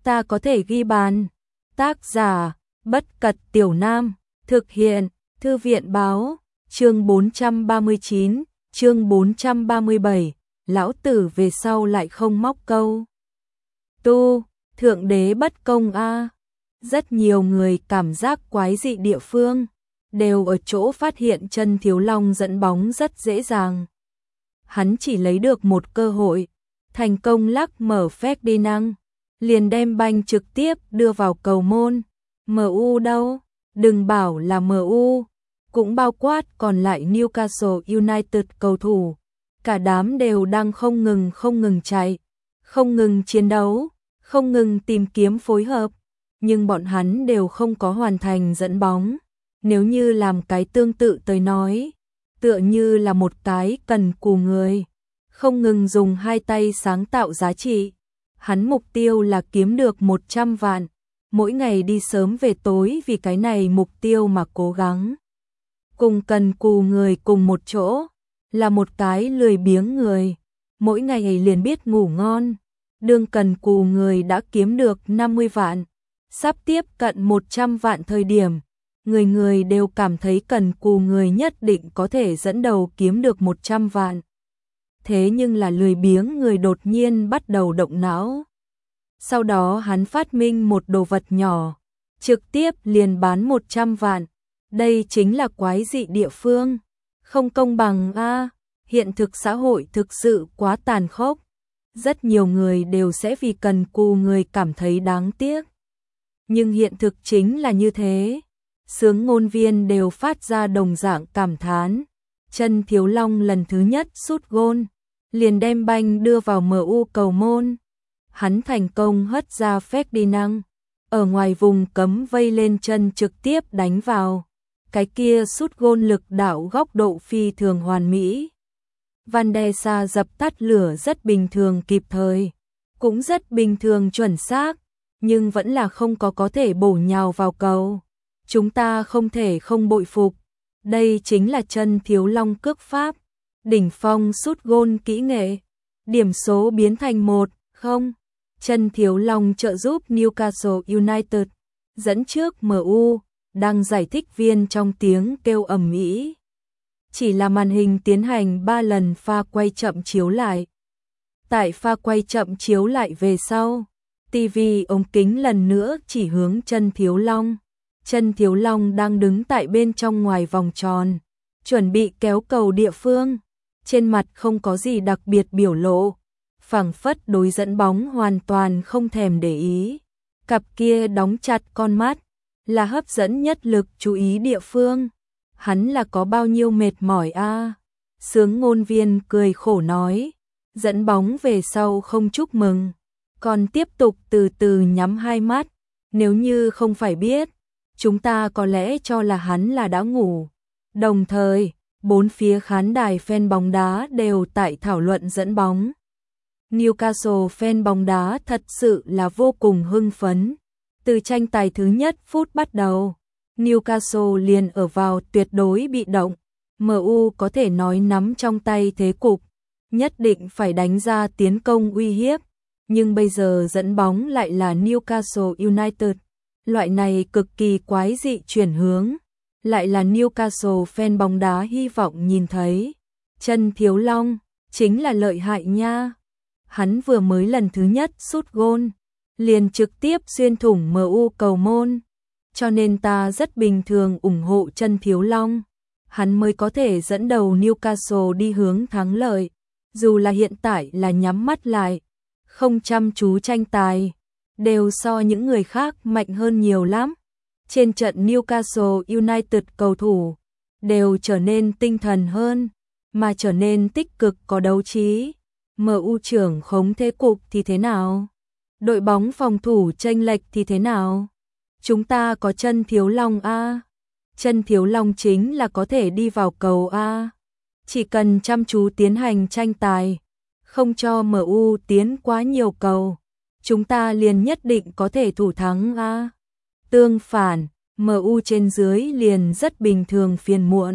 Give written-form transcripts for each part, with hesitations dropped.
ta có thể ghi bàn. Tác giả, Bất Cật Tiểu Nam, thực hiện, Thư viện báo, chương 439, chương 437, lão tử về sau lại không móc câu. Tu, thượng đế bất công a. Rất nhiều người cảm giác quái dị địa phương, đều ở chỗ phát hiện chân Thiếu Long dẫn bóng rất dễ dàng. Hắn chỉ lấy được một cơ hội, thành công lắc mở Ferdinand, liền đem banh trực tiếp đưa vào cầu môn. MU đâu? Đừng bảo là MU, cũng bao quát còn lại Newcastle United cầu thủ. Cả đám đều đang không ngừng chạy, không ngừng chiến đấu, không ngừng tìm kiếm phối hợp, nhưng bọn hắn đều không có hoàn thành dẫn bóng. Nếu như làm cái tương tự tới nói, tựa như là một cái cần cù người, không ngừng dùng hai tay sáng tạo giá trị. Hắn mục tiêu là kiếm được 100 vạn, mỗi ngày đi sớm về tối vì cái này mục tiêu mà cố gắng. Cùng cần cù người cùng một chỗ, là một cái lười biếng người, mỗi ngày liền biết ngủ ngon. Đương cần cù người đã kiếm được 50 vạn, sắp tiếp cận 100 vạn thời điểm, người người đều cảm thấy cần cù người nhất định có thể dẫn đầu kiếm được 100 vạn. Thế nhưng là lười biếng người đột nhiên bắt đầu động não. Sau đó hắn phát minh một đồ vật nhỏ, trực tiếp liền bán 100 vạn. Đây chính là quái dị địa phương. Không công bằng a. Hiện thực xã hội thực sự quá tàn khốc. Rất nhiều người đều sẽ vì cần cù người cảm thấy đáng tiếc. Nhưng hiện thực chính là như thế. Sướng ngôn viên đều phát ra đồng dạng cảm thán. Chân Thiếu Long lần thứ nhất sút gôn, liền đem banh đưa vào MU cầu môn. Hắn thành công hất ra Ferdinand, ở ngoài vùng cấm vây lên chân trực tiếp đánh vào. Cái kia sút gôn lực đạo góc độ phi thường hoàn mỹ. Van der Sa dập tắt lửa rất bình thường kịp thời, cũng rất bình thường chuẩn xác, nhưng vẫn là không có thể bổ nhào vào cầu. Chúng ta không thể không bội phục, đây chính là chân Thiếu Long cước pháp, đỉnh phong sút gôn kỹ nghệ. Điểm số biến thành 1-0, chân Thiếu Long trợ giúp Newcastle United dẫn trước MU, đang giải thích viên trong tiếng kêu ầm ĩ. Chỉ là màn hình tiến hành 3 lần pha quay chậm chiếu lại. Tại pha quay chậm chiếu lại về sau, TV ống kính lần nữa chỉ hướng chân Thiếu Long. Chân Thiếu Long đang đứng tại bên trong ngoài vòng tròn, chuẩn bị kéo cầu địa phương. Trên mặt không có gì đặc biệt biểu lộ, phảng phất đối dẫn bóng hoàn toàn không thèm để ý. Cặp kia đóng chặt con mắt, là hấp dẫn nhất lực chú ý địa phương. Hắn là có bao nhiêu mệt mỏi a. Sướng ngôn viên cười khổ nói, dẫn bóng về sau không chúc mừng, còn tiếp tục từ từ nhắm hai mắt. Nếu như không phải biết, chúng ta có lẽ cho là hắn là đã ngủ. Đồng thời, bốn phía khán đài fan bóng đá đều tại thảo luận dẫn bóng. Newcastle fan bóng đá thật sự là vô cùng hưng phấn. Từ tranh tài thứ nhất phút bắt đầu, Newcastle liền ở vào tuyệt đối bị động. MU có thể nói nắm trong tay thế cục, nhất định phải đánh ra tiến công uy hiếp. Nhưng bây giờ dẫn bóng lại là Newcastle United. Loại này cực kỳ quái dị chuyển hướng, lại là Newcastle fan bóng đá hy vọng nhìn thấy. Chân Thiếu Long chính là lợi hại nha. Hắn vừa mới lần thứ nhất sút gôn, liền trực tiếp xuyên thủng MU cầu môn. Cho nên ta rất bình thường ủng hộ chân Thiếu Long. Hắn mới có thể dẫn đầu Newcastle đi hướng thắng lợi. Dù là hiện tại là nhắm mắt lại, không chăm chú tranh tài, đều so những người khác mạnh hơn nhiều lắm. Trên trận Newcastle United cầu thủ đều trở nên tinh thần hơn, mà trở nên tích cực có đấu trí. MU trưởng khống thế cục thì thế nào? Đội bóng phòng thủ chênh lệch thì thế nào? Chúng ta có chân Thiếu Long a. Chân Thiếu Long chính là có thể đi vào cầu a. Chỉ cần chăm chú tiến hành tranh tài, không cho MU tiến quá nhiều cầu, chúng ta liền nhất định có thể thủ thắng a. Tương phản, MU trên dưới liền rất bình thường phiền muộn.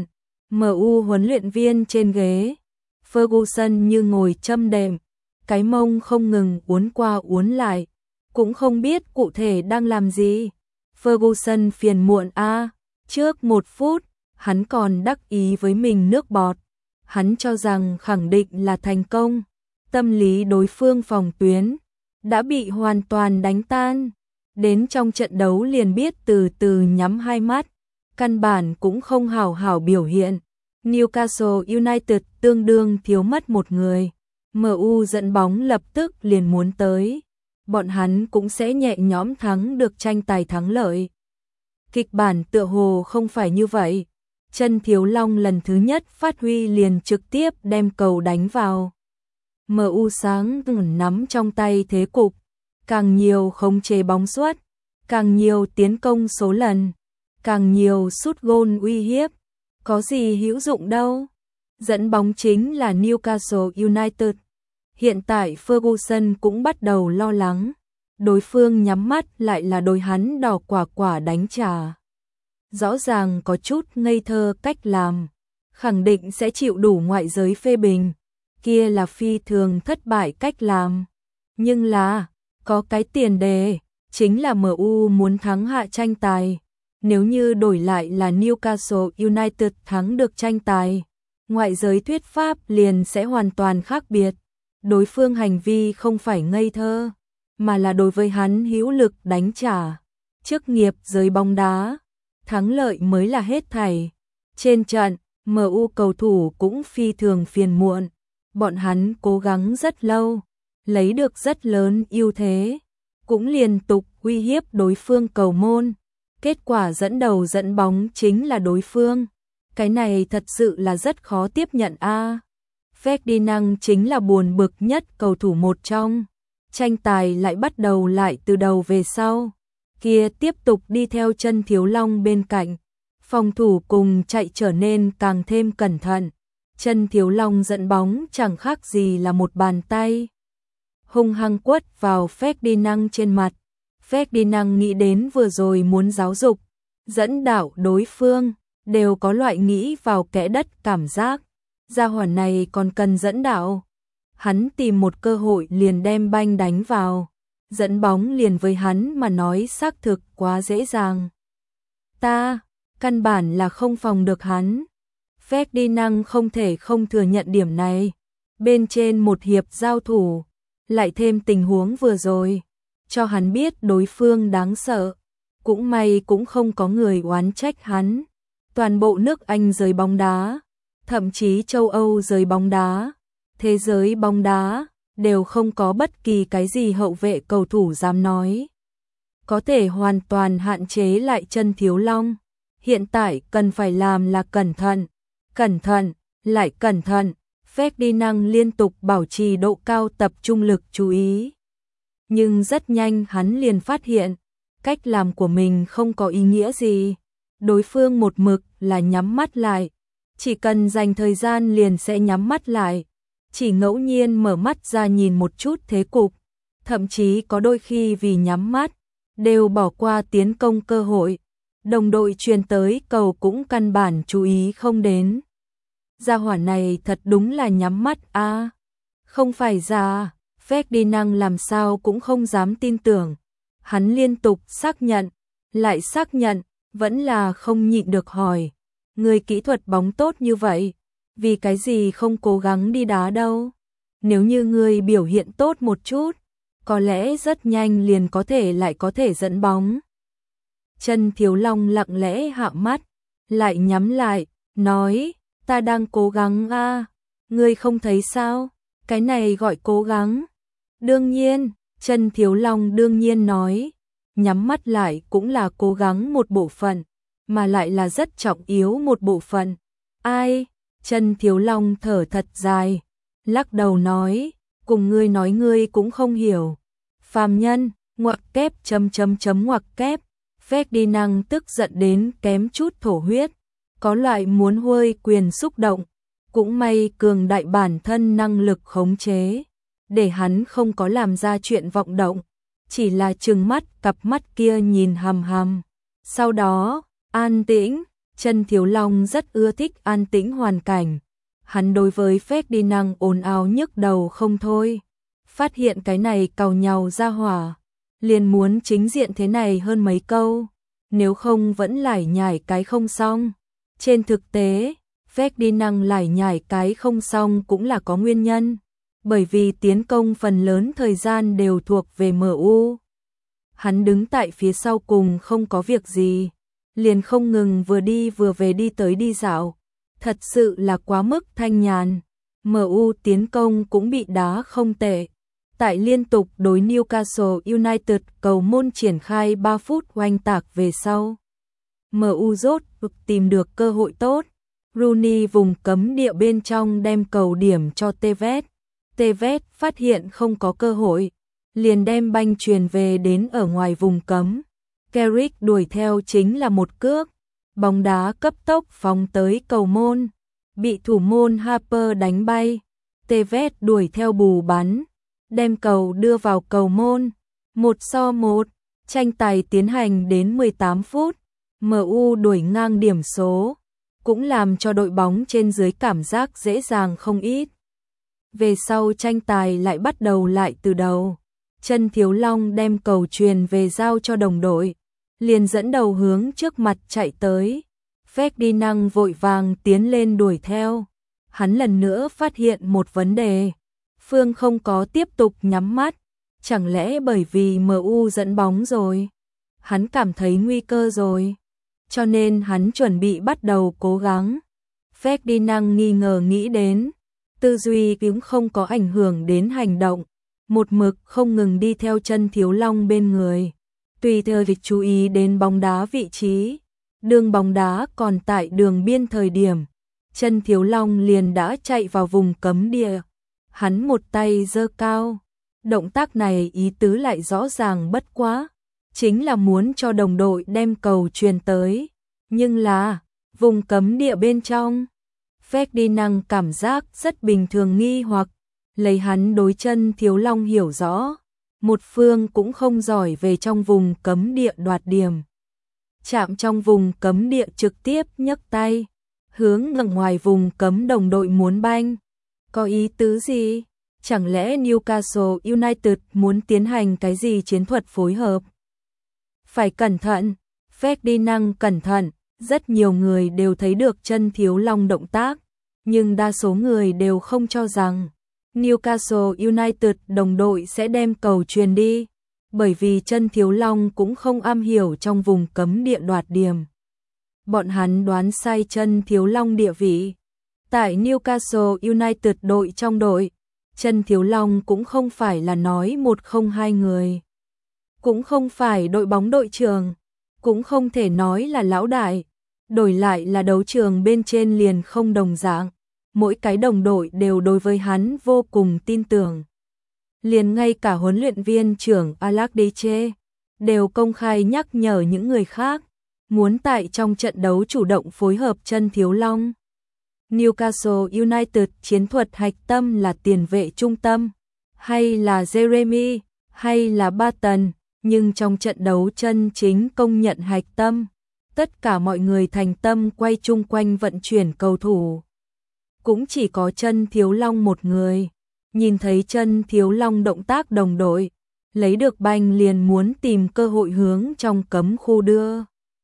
MU huấn luyện viên trên ghế, Ferguson như ngồi châm đệm, cái mông không ngừng uốn qua uốn lại, cũng không biết cụ thể đang làm gì. Ferguson phiền muộn trước 1 phút, hắn còn đắc ý với mình nước bọt. Hắn cho rằng khẳng định là thành công. Tâm lý đối phương phòng tuyến đã bị hoàn toàn đánh tan. Đến trong trận đấu liền biết từ từ nhắm hai mắt, căn bản cũng không hào hảo biểu hiện. Newcastle United tương đương thiếu mất một người. MU dẫn bóng lập tức liền muốn tới. Bọn hắn cũng sẽ nhẹ nhõm thắng được tranh tài thắng lợi. Kịch bản tựa hồ không phải như vậy. Chân Thiếu Long lần thứ nhất phát huy liền trực tiếp đem cầu đánh vào. MU sáng nắm trong tay thế cục, càng nhiều khống chế bóng suất, càng nhiều tiến công số lần, càng nhiều sút gôn uy hiếp, có gì hữu dụng đâu. Dẫn bóng chính là Newcastle United. Hiện tại Ferguson cũng bắt đầu lo lắng, đối phương nhắm mắt lại là đối hắn đỏ quả quả đánh trả. Rõ ràng có chút ngây thơ cách làm, khẳng định sẽ chịu đủ ngoại giới phê bình, kia là phi thường thất bại cách làm. Nhưng là, có cái tiền đề, chính là MU muốn thắng hạ tranh tài. Nếu như đổi lại là Newcastle United thắng được tranh tài, ngoại giới thuyết pháp liền sẽ hoàn toàn khác biệt. Đối phương hành vi không phải ngây thơ, mà là đối với hắn hữu lực đánh trả. Chức nghiệp giới bóng đá, thắng lợi mới là hết thảy. Trên trận, MU cầu thủ cũng phi thường phiền muộn. Bọn hắn cố gắng rất lâu, lấy được rất lớn ưu thế, cũng liên tục uy hiếp đối phương cầu môn. Kết quả dẫn đầu dẫn bóng chính là đối phương. Cái này thật sự là rất khó tiếp nhận Ferdinand chính là buồn bực nhất cầu thủ một trong. Tranh tài lại bắt đầu lại từ đầu về sau. Kia tiếp tục đi theo Chân Thiếu Long bên cạnh. Phòng thủ cùng chạy trở nên càng thêm cẩn thận. Chân Thiếu Long dẫn bóng chẳng khác gì là một bàn tay hung hăng quất vào Ferdinand trên mặt. Ferdinand nghĩ đến vừa rồi muốn giáo dục, dẫn đạo đối phương, đều có loại nghĩ vào kẽ đất cảm giác. Gia hỏa này còn cần dẫn đạo. Hắn tìm một cơ hội liền đem banh đánh vào. Dẫn bóng liền với hắn mà nói xác thực quá dễ dàng. Ta, căn bản là không phòng được hắn. Ferdinand không thể không thừa nhận điểm này. Bên trên một hiệp giao thủ, lại thêm tình huống vừa rồi, cho hắn biết đối phương đáng sợ. Cũng may cũng không có người oán trách hắn. Toàn bộ nước Anh giới bóng đá, thậm chí châu Âu giới bóng đá, thế giới bóng đá, đều không có bất kỳ cái gì hậu vệ cầu thủ dám nói có thể hoàn toàn hạn chế lại Chân Thiếu Long. Hiện tại cần phải làm là cẩn thận, lại cẩn thận. Ferdinand liên tục bảo trì độ cao tập trung lực chú ý. Nhưng rất nhanh hắn liền phát hiện, cách làm của mình không có ý nghĩa gì. Đối phương một mực là nhắm mắt lại, chỉ cần dành thời gian liền sẽ nhắm mắt lại. Chỉ ngẫu nhiên mở mắt ra nhìn một chút thế cục, thậm chí có đôi khi vì nhắm mắt, đều bỏ qua tiến công cơ hội. Đồng đội truyền tới cầu cũng căn bản chú ý không đến. Gia hỏa này thật đúng là nhắm mắt không phải ra. Ferdinand làm sao cũng không dám tin tưởng. Hắn liên tục xác nhận, lại xác nhận, vẫn là không nhịn được hỏi. Người kỹ thuật bóng tốt như vậy, vì cái gì không cố gắng đi đá đâu? Nếu như người biểu hiện tốt một chút, có lẽ rất nhanh liền lại có thể dẫn bóng. Chân Thiếu Long lặng lẽ hạ mắt, lại nhắm lại, nói, ta đang cố gắng ngươi không thấy sao? Cái này gọi cố gắng. Đương nhiên, Chân Thiếu Long đương nhiên nói, nhắm mắt lại cũng là cố gắng một bộ phận, mà lại là rất trọng yếu một bộ phận. Ai? Chân Thiếu Long thở thật dài, lắc đầu nói, cùng ngươi nói ngươi cũng không hiểu. Phàm nhân, ngoặc kép ngoặc kép. Ferdinand tức giận đến kém chút thổ huyết, có loại muốn huơi quyền xúc động. Cũng may cường đại bản thân năng lực khống chế, để hắn không có làm ra chuyện vọng động, chỉ là trừng mắt cặp mắt kia nhìn hằm hằm. Sau đó, an tĩnh. Chân Thiếu Long rất ưa thích an tĩnh hoàn cảnh. Hắn đối với Ferdinand ồn ào nhức đầu không thôi. Phát hiện cái này càu nhàu ra hỏa, liền muốn chính diện thế này hơn mấy câu, nếu không vẫn lải nhải cái không xong. Trên thực tế, Ferdinand lải nhải cái không xong cũng là có nguyên nhân, bởi vì tiến công phần lớn thời gian đều thuộc về MU. Hắn đứng tại phía sau cùng không có việc gì, liền không ngừng vừa đi vừa về đi tới đi dạo, thật sự là quá mức thanh nhàn. MU tiến công cũng bị đá không tệ. Tại liên tục đối Newcastle United cầu môn triển khai 3 phút oanh tạc về sau, MU rốt cuộc tìm được cơ hội tốt. Rooney vùng cấm địa bên trong đem cầu điểm cho Tevez. Tevez phát hiện không có cơ hội, liền đem banh truyền về đến ở ngoài vùng cấm. Carrick đuổi theo chính là một cước, bóng đá cấp tốc phóng tới cầu môn, bị thủ môn Harper đánh bay. Tevez đuổi theo bù bắn, đem cầu đưa vào cầu môn. 1-1, tranh tài tiến hành đến 18 phút, MU đuổi ngang điểm số, cũng làm cho đội bóng trên dưới cảm giác dễ dàng không ít. Về sau tranh tài lại bắt đầu lại từ đầu. Chân Thiếu Long đem cầu truyền về giao cho đồng đội, liền dẫn đầu hướng trước mặt chạy tới. Ferdinand vội vàng tiến lên đuổi theo. Hắn lần nữa phát hiện một vấn đề. Phương không có tiếp tục nhắm mắt. Chẳng lẽ bởi vì MU dẫn bóng rồi? Hắn cảm thấy nguy cơ rồi. Cho nên hắn chuẩn bị bắt đầu cố gắng. Ferdinand nghi ngờ nghĩ đến. Tư duy cũng không có ảnh hưởng đến hành động. Một mực không ngừng đi theo Chân Thiếu Long bên người. Tùy theo việc chú ý đến bóng đá vị trí. Đường bóng đá còn tại đường biên thời điểm. Chân Thiếu Long liền đã chạy vào vùng cấm địa. Hắn một tay giơ cao. Động tác này ý tứ lại rõ ràng bất quá. Chính là muốn cho đồng đội đem cầu truyền tới. Nhưng là, vùng cấm địa bên trong. Ferdinand cảm giác rất bình thường nghi hoặc. Lấy hắn đối Chân Thiếu Long hiểu rõ. Một phương cũng không giỏi về trong vùng cấm địa đoạt điểm. Chạm trong vùng cấm địa trực tiếp nhấc tay. Hướng ngẩng ngoài vùng cấm đồng đội muốn banh. Có ý tứ gì? Chẳng lẽ Newcastle United muốn tiến hành cái gì chiến thuật phối hợp? Phải cẩn thận. Ferdinand cẩn thận. Rất nhiều người đều thấy được Chân Thiếu Long động tác. Nhưng đa số người đều không cho rằng Newcastle United đồng đội sẽ đem cầu truyền đi. Bởi vì Chân Thiếu Long cũng không am hiểu trong vùng cấm địa đoạt điểm. Bọn hắn đoán sai Chân Thiếu Long địa vị. Tại Newcastle United đội trong đội, Chân Thiếu Long cũng không phải là nói 1-0-2 người. Cũng không phải đội bóng đội trưởng. Cũng không thể nói là lão đại. Đổi lại là đấu trường bên trên liền không đồng dạng. Mỗi cái đồng đội đều đối với hắn vô cùng tin tưởng. Liền ngay cả huấn luyện viên trưởng Alex Deche đều công khai nhắc nhở những người khác. Muốn tại trong trận đấu chủ động phối hợp Chân Thiếu Long. Newcastle United chiến thuật hạch tâm là tiền vệ trung tâm, hay là Jeremy, hay là Barton, nhưng trong trận đấu chân chính công nhận hạch tâm, tất cả mọi người thành tâm quay chung quanh vận chuyển cầu thủ. Cũng chỉ có Chân Thiếu Long một người, nhìn thấy Chân Thiếu Long động tác đồng đội, lấy được banh liền muốn tìm cơ hội hướng trong cấm khu đưa.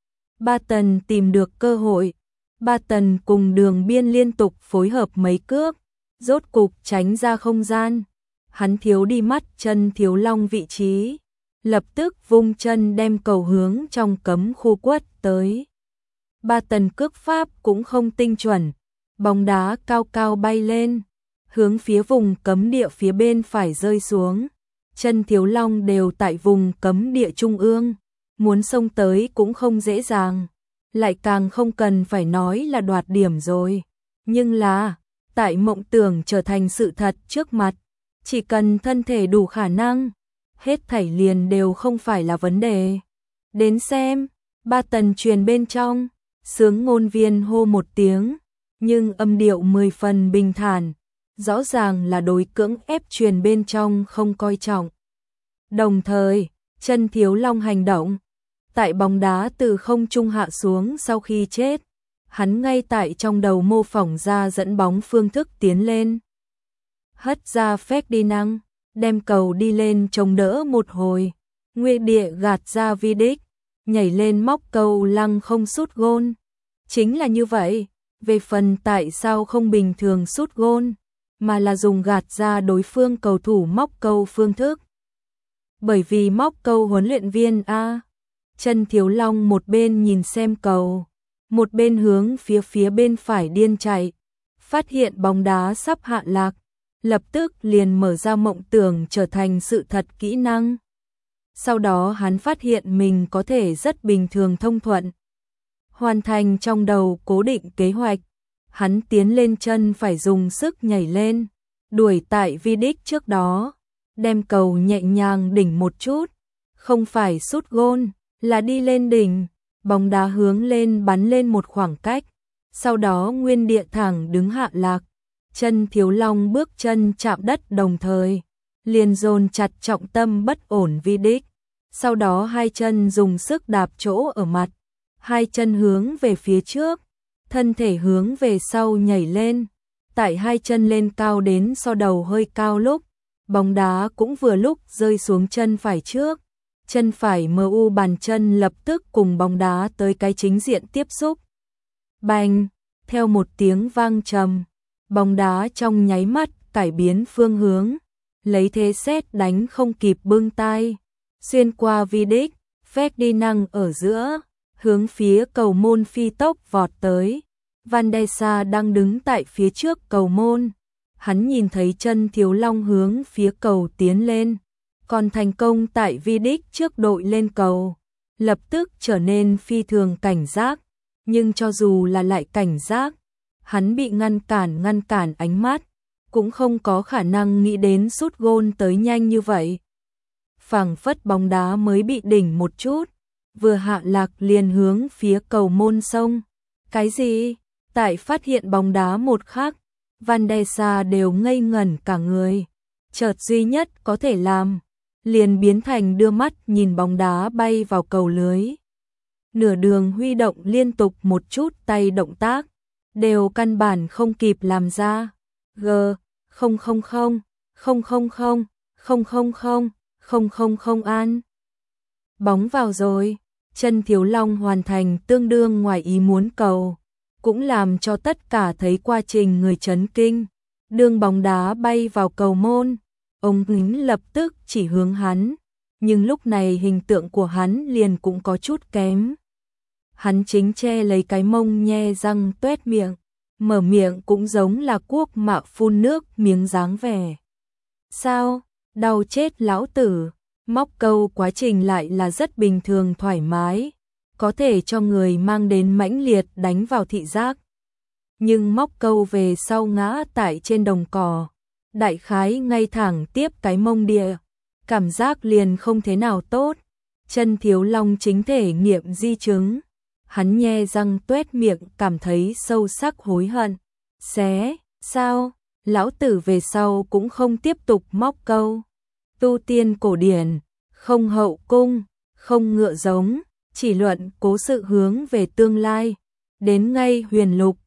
Barton tìm được cơ hội. Barton cùng đường biên liên tục phối hợp mấy cước, rốt cục tránh ra không gian. Hắn thiếu đi mắt Chân Thiếu Long vị trí, lập tức vung chân đem cầu hướng trong cấm khu quất tới. Barton cước pháp cũng không tinh chuẩn, bóng đá cao cao bay lên, hướng phía vùng cấm địa phía bên phải rơi xuống. Chân Thiếu Long đều tại vùng cấm địa trung ương, muốn xông tới cũng không dễ dàng. Lại càng không cần phải nói là đoạt điểm rồi. Nhưng là, tại mộng tưởng trở thành sự thật trước mặt, chỉ cần thân thể đủ khả năng, hết thảy liền đều không phải là vấn đề. Đến xem, Barton truyền bên trong, sướng ngôn viên hô một tiếng, nhưng âm điệu 10 phần bình thản, rõ ràng là đối cưỡng ép truyền bên trong không coi trọng. Đồng thời, Chân Thiếu Long hành động. Tại bóng đá từ không trung hạ xuống sau khi chết, hắn ngay tại trong đầu mô phỏng ra dẫn bóng phương thức tiến lên. Hất ra Ferdinand, đem cầu đi lên chống đỡ một hồi, Nguyên địa gạt ra vi đích, nhảy lên móc câu lăng không sút gôn. Chính là như vậy, về phần tại sao không bình thường sút gôn, mà là dùng gạt ra đối phương cầu thủ móc câu phương thức. Bởi vì móc câu huấn luyện viên A. Chân Thiếu Long một bên nhìn xem cầu, một bên hướng phía bên phải điên chạy, phát hiện bóng đá sắp hạ lạc, lập tức liền mở ra mộng tưởng trở thành sự thật kỹ năng. Sau đó hắn phát hiện mình có thể rất bình thường thông thuận hoàn thành trong đầu cố định kế hoạch. Hắn tiến lên chân phải dùng sức nhảy lên, đuổi tại vi đích trước đó, đem cầu nhẹ nhàng đỉnh một chút, không phải sút gôn, là đi lên đỉnh, bóng đá hướng lên bắn lên một khoảng cách, sau đó nguyên địa thẳng đứng hạ lạc. Chân Thiếu Long bước chân chạm đất đồng thời, liền dồn chặt trọng tâm bất ổn vi đích, sau đó hai chân dùng sức đạp chỗ ở mặt, hai chân hướng về phía trước, thân thể hướng về sau nhảy lên, tại hai chân lên cao đến so đầu hơi cao lúc, bóng đá cũng vừa lúc rơi xuống chân phải trước, chân phải MU bàn chân lập tức cùng bóng đá tới cái chính diện tiếp xúc. Bành, theo một tiếng vang trầm, bóng đá trong nháy mắt cải biến phương hướng, lấy thế sét đánh không kịp bưng tay, xuyên qua vi đích, Ferdinand ở giữa, hướng phía cầu môn phi tốc vọt tới. Van der Sar đang đứng tại phía trước cầu môn, hắn nhìn thấy Chân Thiếu Long hướng phía cầu tiến lên, còn thành công tại vi đích trước đội lên cầu, lập tức trở nên phi thường cảnh giác, nhưng cho dù là lại cảnh giác, hắn bị ngăn cản ánh mắt, cũng không có khả năng nghĩ đến sút gôn tới nhanh như vậy. Phảng phất bóng đá mới bị đỉnh một chút, vừa hạ lạc liền hướng phía cầu môn sông. Cái gì? Tại phát hiện bóng đá một khắc, Van der Sar đều ngây ngẩn cả người. Chợt duy nhất có thể làm, liền biến thành đưa mắt nhìn bóng đá bay vào cầu lưới. Nửa đường huy động liên tục một chút tay động tác, đều căn bản không kịp làm ra. An. Bóng vào rồi, Chân Thiếu Long hoàn thành tương đương ngoài ý muốn cầu, cũng làm cho tất cả thấy quá trình người chấn kinh. Đường bóng đá bay vào cầu môn, ông lính lập tức chỉ hướng hắn, nhưng lúc này hình tượng của hắn liền cũng có chút kém. Hắn chính che lấy cái mông nhe răng tuét miệng, mở miệng cũng giống là cuốc mạ phun nước miếng dáng vẻ. Sao? Đau chết lão tử. Móc câu quá trình lại là rất bình thường thoải mái, có thể cho người mang đến mãnh liệt đánh vào thị giác. Nhưng móc câu về sau ngã tại trên đồng cỏ, đại khái ngay thẳng tiếp cái mông địa, cảm giác liền không thế nào tốt. Chân Thiếu Long chính thể nghiệm di chứng, hắn nhe răng tuét miệng cảm thấy sâu sắc hối hận. Sao? Lão tử về sau cũng không tiếp tục móc câu. Tu tiên cổ điển, không hậu cung, không ngựa giống, chỉ luận cố sự hướng về tương lai. Đến ngay huyền lục,